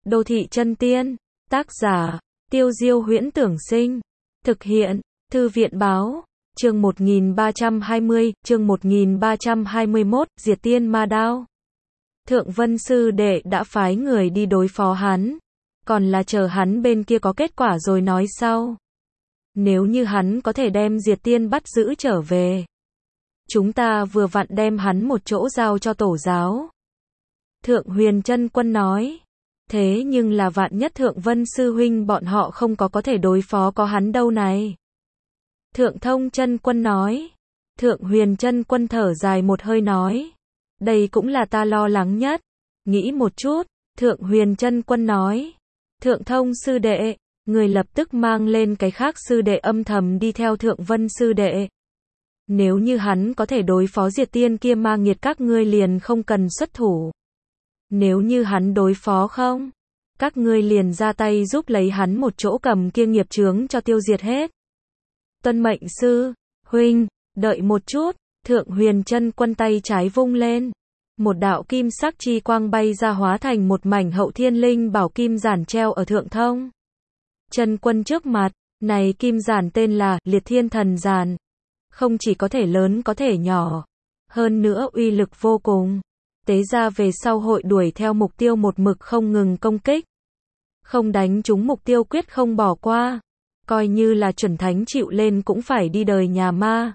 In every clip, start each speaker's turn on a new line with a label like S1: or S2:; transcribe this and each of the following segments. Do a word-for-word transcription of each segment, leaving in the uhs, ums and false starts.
S1: Đô thị chân tiên. Tác giả, Tiêu Diêu Huyễn Tưởng Sinh. Thực hiện, Thư viện Báo. Chương một nghìn ba trăm hai mươi, chương một nghìn ba trăm hai mươi mốt, Diệt Tiên Ma Đao. Thượng Vân Sư Đệ đã phái người đi đối phó hắn. Còn là chờ hắn bên kia có kết quả rồi nói sau. Nếu như hắn có thể đem Diệt Tiên bắt giữ trở về, chúng ta vừa vặn đem hắn một chỗ giao cho tổ giáo. Thượng Huyền Chân Quân nói. Thế nhưng là vạn nhất Thượng Vân Sư Huynh bọn họ không có có thể đối phó có hắn đâu này. Thượng Thông Chân Quân nói. Thượng Huyền Chân Quân thở dài một hơi nói. Đây cũng là ta lo lắng nhất. Nghĩ một chút, Thượng Huyền Chân Quân nói. Thượng Thông Sư Đệ, người lập tức mang lên cái khác Sư Đệ âm thầm đi theo Thượng Vân Sư Đệ. Nếu như hắn có thể đối phó Diệt Tiên kia ma nghiệt các ngươi liền không cần xuất thủ. Nếu như hắn đối phó không, các ngươi liền ra tay giúp lấy hắn một chỗ cầm kia nghiệp chướng cho tiêu diệt hết. Tuân mệnh sư, huynh, đợi một chút, Thượng Huyền Chân Quân tay trái vung lên. Một đạo kim sắc chi quang bay ra hóa thành một mảnh hậu thiên linh bảo kim giản treo ở Thượng Thông Chân Quân trước mặt. Này kim giản tên là Liệt Thiên Thần Giản. Không chỉ có thể lớn có thể nhỏ, hơn nữa uy lực vô cùng. Tế ra về sau hội đuổi theo mục tiêu một mực không ngừng công kích. Không đánh trúng mục tiêu quyết không bỏ qua. Coi như là chuẩn thánh chịu lên cũng phải đi đời nhà ma.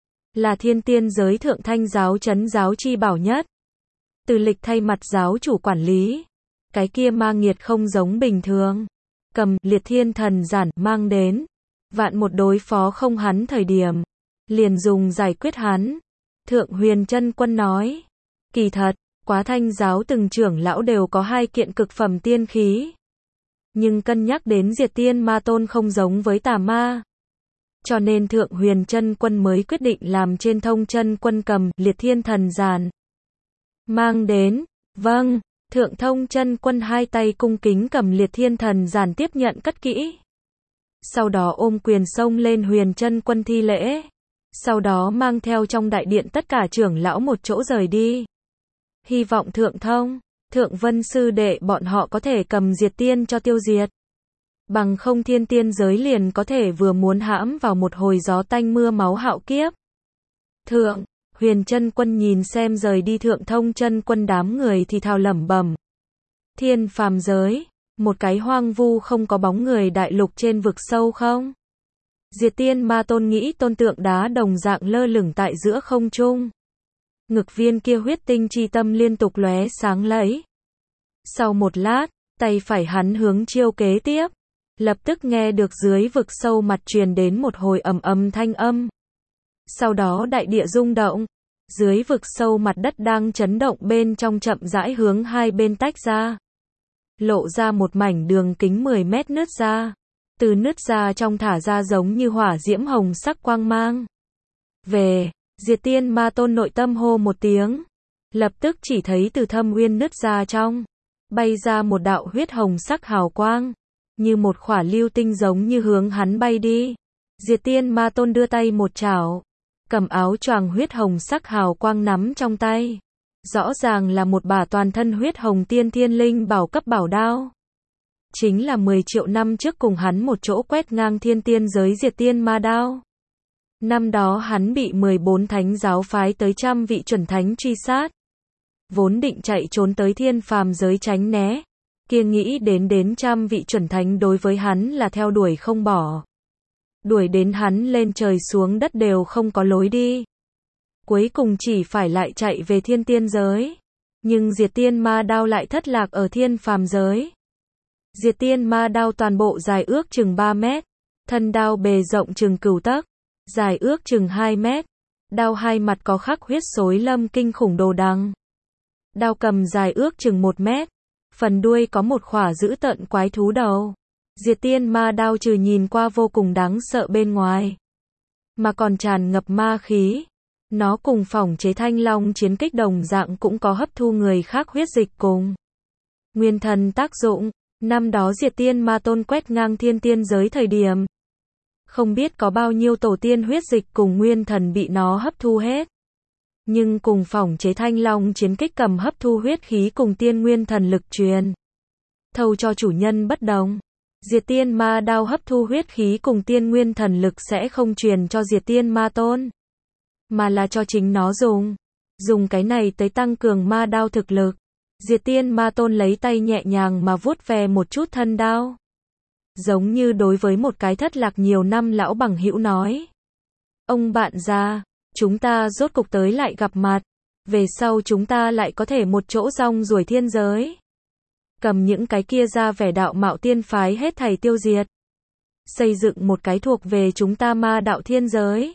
S1: Là thiên tiên giới thượng thanh giáo chấn giáo chi bảo nhất. Từ lịch thay mặt giáo chủ quản lý. Cái kia ma nghiệt không giống bình thường. Cầm Liệt Thiên Thần Giản mang đến. Vạn một đối phó không hắn thời điểm. Liền dùng giải quyết hắn. Thượng Huyền Chân Quân nói. Kỳ thật, quá thanh giáo từng trưởng lão đều có hai kiện cực phẩm tiên khí. Nhưng cân nhắc đến Diệt Tiên Ma Tôn không giống với tà ma. Cho nên Thượng Huyền Chân Quân mới quyết định làm trên Thông Chân Quân cầm Liệt Thiên Thần Giản. Mang đến, vâng, Thượng Thông Chân Quân hai tay cung kính cầm Liệt Thiên Thần Giản tiếp nhận cất kỹ. Sau đó ôm quyền xông lên Huyền Chân Quân thi lễ. Sau đó mang theo trong đại điện tất cả trưởng lão một chỗ rời đi. Hy vọng Thượng Thông, Thượng Vân Sư Đệ bọn họ có thể cầm Diệt Tiên cho tiêu diệt. Bằng không thiên tiên giới liền có thể vừa muốn hãm vào một hồi gió tanh mưa máu hạo kiếp. Thượng Huyền Chân Quân nhìn xem rời đi Thượng Thông Chân Quân đám người thì thào lẩm bẩm. Thiên phàm giới, một cái hoang vu không có bóng người đại lục trên vực sâu không? Diệt Tiên Ma Tôn nghĩ tôn tượng đá đồng dạng lơ lửng tại giữa không trung. Ngực viên kia huyết tinh chi tâm liên tục lóe sáng lấy. Sau một lát, tay phải hắn hướng chiêu kế tiếp. Lập tức nghe được dưới vực sâu mặt truyền đến một hồi ầm ầm thanh âm. Sau đó đại địa rung động. Dưới vực sâu mặt đất đang chấn động bên trong chậm rãi hướng hai bên tách ra. Lộ ra một mảnh đường kính mười mét nứt ra. Từ nứt ra trong thả ra giống như hỏa diễm hồng sắc quang mang. Về, Diệt Tiên Ma Tôn nội tâm hô một tiếng. Lập tức chỉ thấy từ thâm uyên nứt ra trong. Bay ra một đạo huyết hồng sắc hào quang. Như một khỏa lưu tinh giống như hướng hắn bay đi. Diệt Tiên Ma Tôn đưa tay một chảo. Cầm áo choàng huyết hồng sắc hào quang nắm trong tay. Rõ ràng là một bả toàn thân huyết hồng tiên thiên linh bảo cấp bảo đao. Chính là mười triệu năm trước cùng hắn một chỗ quét ngang thiên tiên giới Diệt Tiên Ma Đao. Năm đó hắn bị mười bốn thánh giáo phái tới trăm vị chuẩn thánh truy sát. Vốn định chạy trốn tới thiên phàm giới tránh né. Kia nghĩ đến đến trăm vị chuẩn thánh đối với hắn là theo đuổi không bỏ. Đuổi đến hắn lên trời xuống đất đều không có lối đi. Cuối cùng chỉ phải lại chạy về thiên tiên giới. Nhưng Diệt Tiên Ma Đao lại thất lạc ở thiên phàm giới. Diệt Tiên Ma Đao toàn bộ dài ước chừng ba mét. Thân đao bề rộng chừng cửu tấc. Dài ước chừng hai mét. Đao hai mặt có khắc huyết xối lâm kinh khủng đồ đằng. Đao cầm dài ước chừng một mét. Phần đuôi có một khỏa dữ tợn quái thú đầu. Diệt Tiên Ma Đao trừ nhìn qua vô cùng đáng sợ bên ngoài. Mà còn tràn ngập ma khí. Nó cùng phỏng chế thanh long chiến kích đồng dạng cũng có hấp thu người khác huyết dịch cùng nguyên thần tác dụng. Năm đó Diệt Tiên Ma Tôn quét ngang thiên tiên giới thời điểm. Không biết có bao nhiêu tổ tiên huyết dịch cùng nguyên thần bị nó hấp thu hết. Nhưng cùng phỏng chế thanh long chiến kích cầm hấp thu huyết khí cùng tiên nguyên thần lực truyền. thâu cho chủ nhân bất đồng. Diệt tiên ma đao hấp thu huyết khí cùng tiên nguyên thần lực sẽ không truyền cho diệt tiên ma tôn, mà là cho chính nó dùng. Dùng cái này tới tăng cường ma đao thực lực. Diệt tiên ma tôn lấy tay nhẹ nhàng mà vuốt ve một chút thân đao. Giống như đối với một cái thất lạc nhiều năm lão bằng hữu nói. Ông bạn già, chúng ta rốt cục tới lại gặp mặt. Về sau chúng ta lại có thể một chỗ rong ruổi thiên giới. Cầm những cái kia ra vẻ đạo mạo tiên phái hết thảy tiêu diệt. Xây dựng một cái thuộc về chúng ta ma đạo thiên giới.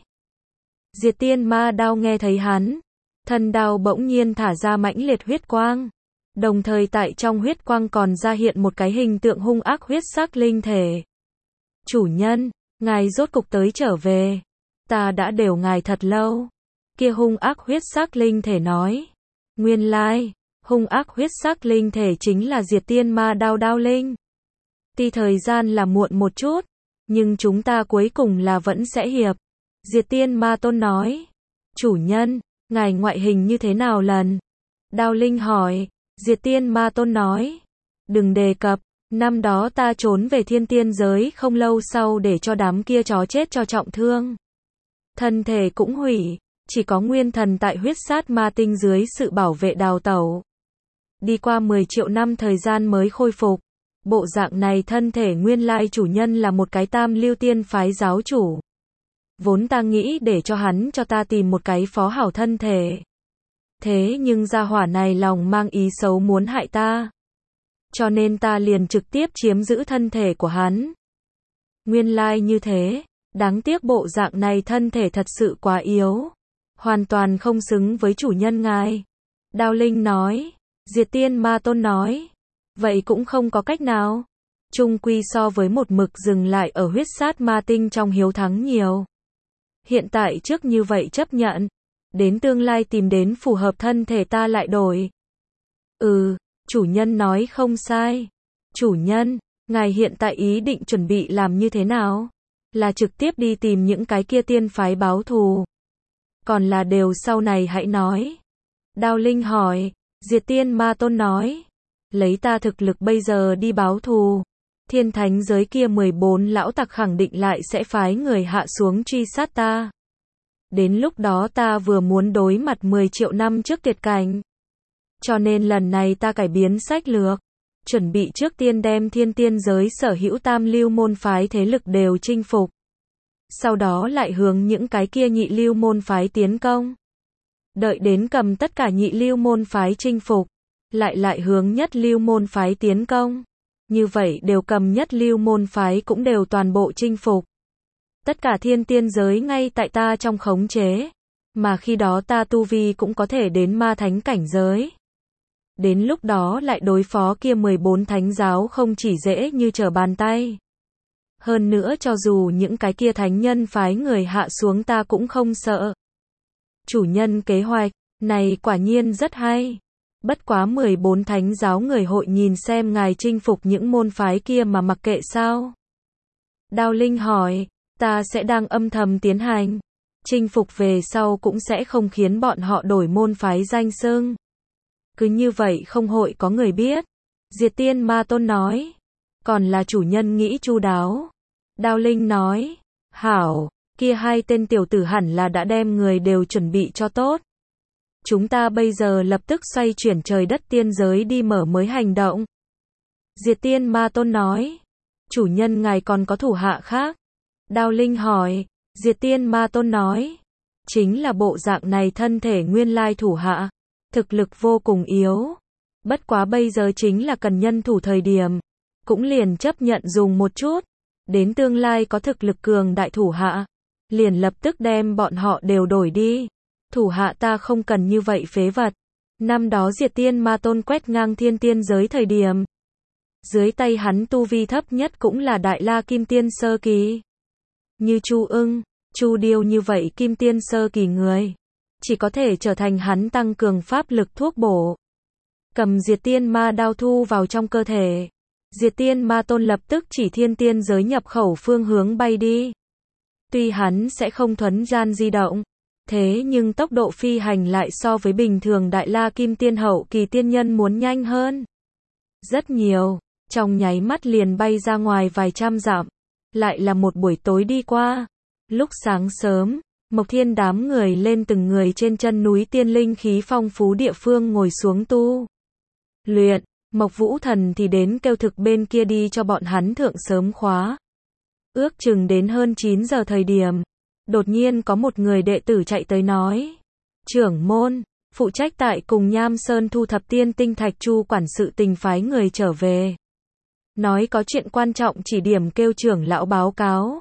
S1: Diệt tiên ma đao nghe thấy hắn. Thân đao bỗng nhiên thả ra mãnh liệt huyết quang. Đồng thời tại trong huyết quang còn ra hiện một cái hình tượng hung ác huyết sắc linh thể. Chủ nhân, ngài rốt cục tới trở về. Ta đã đều ngài thật lâu. Kia hung ác huyết sắc linh thể nói. Nguyên lai, hung ác huyết sắc linh thể chính là diệt tiên ma đao đao linh. Tuy thời gian là muộn một chút, nhưng chúng ta cuối cùng là vẫn sẽ hiệp. Diệt tiên ma tôn nói. Chủ nhân, ngài ngoại hình như thế nào lần? Đao linh hỏi. Diệt tiên ma tôn nói. Đừng đề cập, năm đó ta trốn về thiên tiên giới không lâu sau để cho đám kia chó chết cho trọng thương. Thân thể cũng hủy, chỉ có nguyên thần tại huyết sát ma tinh dưới sự bảo vệ đào tẩu. Đi qua mười triệu năm thời gian mới khôi phục. Bộ dạng này thân thể nguyên lai chủ nhân là một cái tam lưu tiên phái giáo chủ. Vốn ta nghĩ để cho hắn cho ta tìm một cái phó hảo thân thể. Thế nhưng gia hỏa này lòng mang ý xấu muốn hại ta. Cho nên ta liền trực tiếp chiếm giữ thân thể của hắn. Nguyên lai như thế, đáng tiếc bộ dạng này thân thể thật sự quá yếu. Hoàn toàn không xứng với chủ nhân ngài. Đao linh nói. Diệt tiên ma tôn nói. Vậy cũng không có cách nào. Chung quy so với một mực dừng lại ở huyết sát ma tinh trong hiếu thắng nhiều. Hiện tại trước như vậy chấp nhận. Đến tương lai tìm đến phù hợp thân thể ta lại đổi. Ừ, chủ nhân nói không sai. Chủ nhân, ngài hiện tại ý định chuẩn bị làm như thế nào? Là trực tiếp đi tìm những cái kia tiên phái báo thù. Còn là đều sau này hãy nói. Đao linh hỏi. Diệt tiên ma tôn nói. Lấy ta thực lực bây giờ đi báo thù. Thiên thánh giới kia mười bốn lão tặc khẳng định lại sẽ phái người hạ xuống truy sát ta. Đến lúc đó ta vừa muốn đối mặt mười triệu năm trước tuyệt cảnh. Cho nên lần này ta cải biến sách lược. Chuẩn bị trước tiên đem thiên tiên giới sở hữu tam lưu môn phái thế lực đều chinh phục. Sau đó lại hướng những cái kia nhị lưu môn phái tiến công. Đợi đến cầm tất cả nhị lưu môn phái chinh phục. Lại lại hướng nhất lưu môn phái tiến công. Như vậy đều cầm nhất lưu môn phái cũng đều toàn bộ chinh phục. Tất cả thiên tiên giới ngay tại ta trong khống chế. Mà khi đó ta tu vi cũng có thể đến ma thánh cảnh giới. Đến lúc đó lại đối phó kia mười bốn thánh giáo không chỉ dễ như trở bàn tay. Hơn nữa cho dù những cái kia thánh nhân phái người hạ xuống ta cũng không sợ. Chủ nhân kế hoạch này quả nhiên rất hay. Bất quá mười bốn thánh giáo người hội nhìn xem ngài chinh phục những môn phái kia mà mặc kệ sao? Đao linh hỏi. Ta sẽ đang âm thầm tiến hành. Chinh phục về sau cũng sẽ không khiến bọn họ đổi môn phái danh xưng. Cứ như vậy không hội có người biết. Diệt tiên ma tôn nói. Còn là chủ nhân nghĩ chu đáo. Đao linh nói. Hảo, kia hai tên tiểu tử hẳn là đã đem người đều chuẩn bị cho tốt. Chúng ta bây giờ lập tức xoay chuyển trời đất tiên giới đi mở mới hành động. Diệt tiên ma tôn nói. Chủ nhân ngài còn có thủ hạ khác. Đao linh hỏi. Diệt tiên ma tôn nói. Chính là bộ dạng này thân thể nguyên lai thủ hạ. Thực lực vô cùng yếu. Bất quá bây giờ chính là cần nhân thủ thời điểm. Cũng liền chấp nhận dùng một chút. Đến tương lai có thực lực cường đại thủ hạ. Liền lập tức đem bọn họ đều đổi đi. Thủ hạ ta không cần như vậy phế vật. Năm đó diệt tiên ma tôn quét ngang thiên tiên giới thời điểm. Dưới tay hắn tu vi thấp nhất cũng là đại la kim tiên sơ kỳ. Như Chu Ưng, Chu Điêu như vậy kim tiên sơ kỳ người. Chỉ có thể trở thành hắn tăng cường pháp lực thuốc bổ. Cầm diệt tiên ma đao thu vào trong cơ thể. Diệt tiên ma tôn lập tức chỉ thiên tiên giới nhập khẩu phương hướng bay đi. Tuy hắn sẽ không thuấn gian di động. Thế nhưng tốc độ phi hành lại so với bình thường đại la kim tiên hậu kỳ tiên nhân muốn nhanh hơn. Rất nhiều. trong nháy mắt liền bay ra ngoài vài trăm dặm. Lại là một buổi tối đi qua. Lúc sáng sớm, Mộc Thiên đám người lên từng người trên chân núi tiên linh khí phong phú địa phương ngồi xuống tu luyện. Mộc Vũ Thần thì đến kêu thực bên kia đi cho bọn hắn thượng sớm khóa. Ước chừng đến hơn chín giờ thời điểm, đột nhiên có một người đệ tử chạy tới nói: trưởng môn, phụ trách tại cùng Nham Sơn thu thập tiên tinh thạch Chu quản sự tình phái người trở về. Nói có chuyện quan trọng chỉ điểm kêu trưởng lão báo cáo.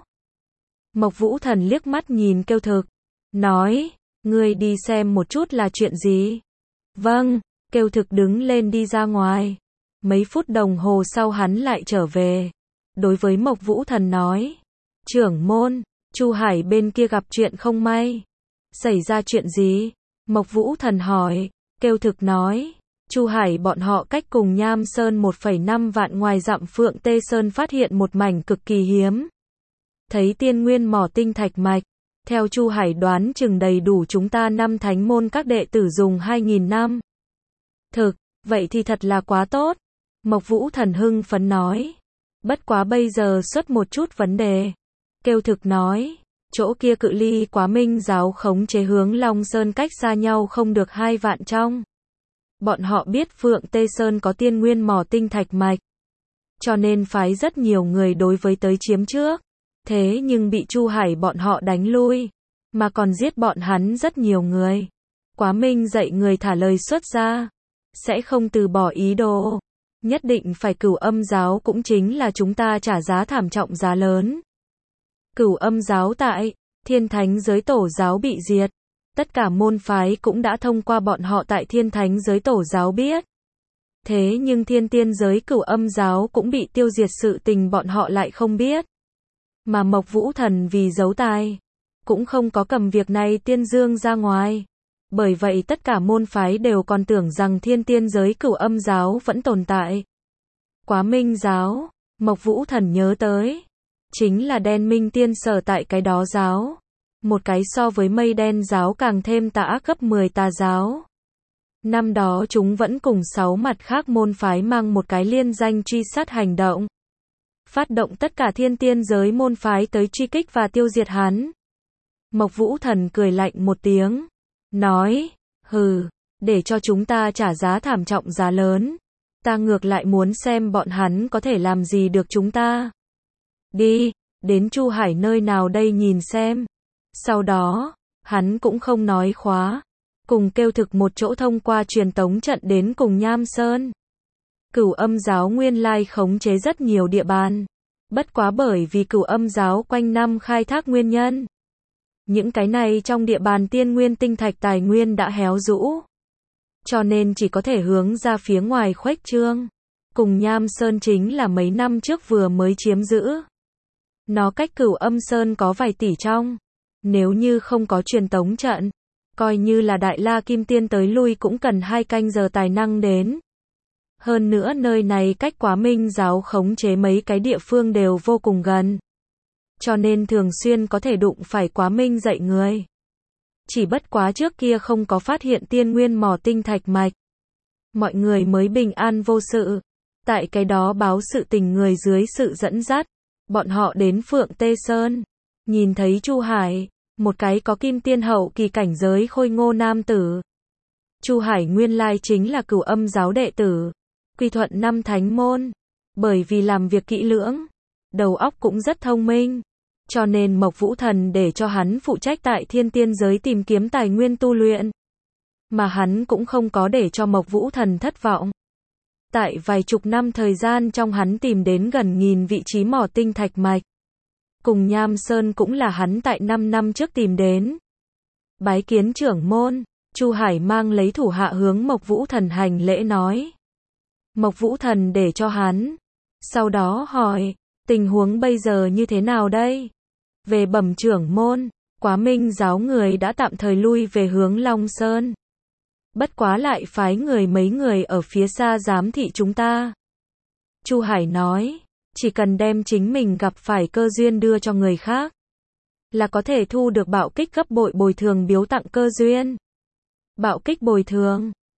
S1: Mộc Vũ Thần liếc mắt nhìn kêu thực, nói: ngươi đi xem một chút là chuyện gì. Vâng, kêu thực đứng lên đi ra ngoài. Mấy phút đồng hồ sau hắn lại trở về. Đối với Mộc Vũ Thần nói: trưởng môn, Chu Hải bên kia gặp chuyện không may. Xảy ra chuyện gì? Mộc Vũ Thần hỏi. Kêu thực nói: Chu Hải bọn họ cách cùng Nham Sơn một phẩy năm vạn ngoài dặm Phượng Tê Sơn phát hiện một mảnh cực kỳ hiếm thấy tiên nguyên mỏ tinh thạch mạch. Theo Chu Hải đoán chừng đầy đủ chúng ta năm thánh môn các đệ tử dùng hai nghìn năm. Thực, vậy thì thật là quá tốt. Mộc Vũ Thần hưng phấn nói. Bất quá bây giờ xuất một chút vấn đề. Kêu thực nói, chỗ kia cự ly Quá Minh giáo khống chế hướng Long Sơn cách xa nhau không được hai vạn trong. Bọn họ biết Phượng Tê Sơn có tiên nguyên mỏ tinh thạch mạch, cho nên phái rất nhiều người đối với tới chiếm trước. Thế nhưng bị Chu Hải bọn họ đánh lui, mà còn giết bọn hắn rất nhiều người. Quá Minh dạy người thả lời xuất ra, sẽ không từ bỏ ý đồ. Nhất định phải Cửu Âm giáo cũng chính là chúng ta trả giá thảm trọng giá lớn. Cửu Âm giáo tại Thiên Thánh giới tổ giáo bị diệt. Tất cả môn phái cũng đã thông qua bọn họ tại Thiên Thánh giới tổ giáo biết. Thế nhưng Thiên Tiên giới Cửu Âm giáo cũng bị tiêu diệt, sự tình bọn họ lại không biết. Mà Mộc Vũ Thần vì giấu tài, cũng không có cầm việc này tuyên dương ra ngoài. Bởi vậy tất cả môn phái đều còn tưởng rằng Thiên Tiên giới Cửu Âm giáo vẫn tồn tại. Quá Minh giáo, Mộc Vũ Thần nhớ tới, chính là Đen Minh Tiên sở tại cái đó giáo. Một cái so với Mây Đen giáo càng thêm tà ác gấp mười tà giáo. Năm đó chúng vẫn cùng sáu mặt khác môn phái mang một cái liên danh truy sát hành động. Phát động tất cả Thiên Tiên giới môn phái tới truy kích và tiêu diệt hắn. Mộc Vũ Thần cười lạnh một tiếng, nói, hừ, để cho chúng ta trả giá thảm trọng giá lớn. Ta ngược lại muốn xem bọn hắn có thể làm gì được chúng ta. Đi, đến Chu Hải nơi nào đây nhìn xem. Sau đó, hắn cũng không nói khóa, cùng kêu thực một chỗ thông qua truyền tống trận đến cùng Nham Sơn. Cửu Âm giáo nguyên lai khống chế rất nhiều địa bàn. Bất quá bởi vì Cửu Âm giáo quanh năm khai thác nguyên nhân, những cái này trong địa bàn tiên nguyên tinh thạch tài nguyên đã héo rũ, cho nên chỉ có thể hướng ra phía ngoài khuếch trương. Cùng Nham Sơn chính là mấy năm trước vừa mới chiếm giữ. Nó cách Cửu Âm Sơn có vài tỷ trong. Nếu như không có truyền tống trận, coi như là Đại La Kim Tiên tới lui cũng cần hai canh giờ tài năng đến. Hơn nữa nơi này cách Quá Minh giáo khống chế mấy cái địa phương đều vô cùng gần, cho nên thường xuyên có thể đụng phải Quá Minh dạy người. Chỉ bất quá trước kia không có phát hiện tiên nguyên mỏ tinh thạch mạch, mọi người mới bình an vô sự. Tại cái đó báo sự tình người dưới sự dẫn dắt, bọn họ đến Phượng Tê Sơn, nhìn thấy Chu Hải, một cái có kim tiên hậu kỳ cảnh giới khôi ngô nam tử. Chu Hải nguyên lai chính là Cửu Âm giáo đệ tử, quy thuận năm thánh môn. Bởi vì làm việc kỹ lưỡng, đầu óc cũng rất thông minh, cho nên Mộc Vũ Thần để cho hắn phụ trách tại Thiên Tiên giới tìm kiếm tài nguyên tu luyện. Mà hắn cũng không có để cho Mộc Vũ Thần thất vọng. Tại vài chục năm thời gian trong hắn tìm đến gần nghìn vị trí mỏ tinh thạch mạch. Cùng Nham Sơn cũng là hắn tại năm năm trước tìm đến. Bái kiến trưởng môn, Chu Hải mang lấy thủ hạ hướng Mộc Vũ Thần hành lễ nói. Mộc Vũ Thần để cho hắn. Sau đó hỏi, tình huống bây giờ như thế nào đây? Về bẩm trưởng môn, Quá Minh giáo người đã tạm thời lui về hướng Long Sơn. Bất quá lại phái người mấy người ở phía xa giám thị chúng ta. Chu Hải nói, chỉ cần đem chính mình gặp phải cơ duyên đưa cho người khác, là có thể thu được bạo kích gấp bội bồi thường biếu tặng cơ duyên. Bạo kích bồi thường,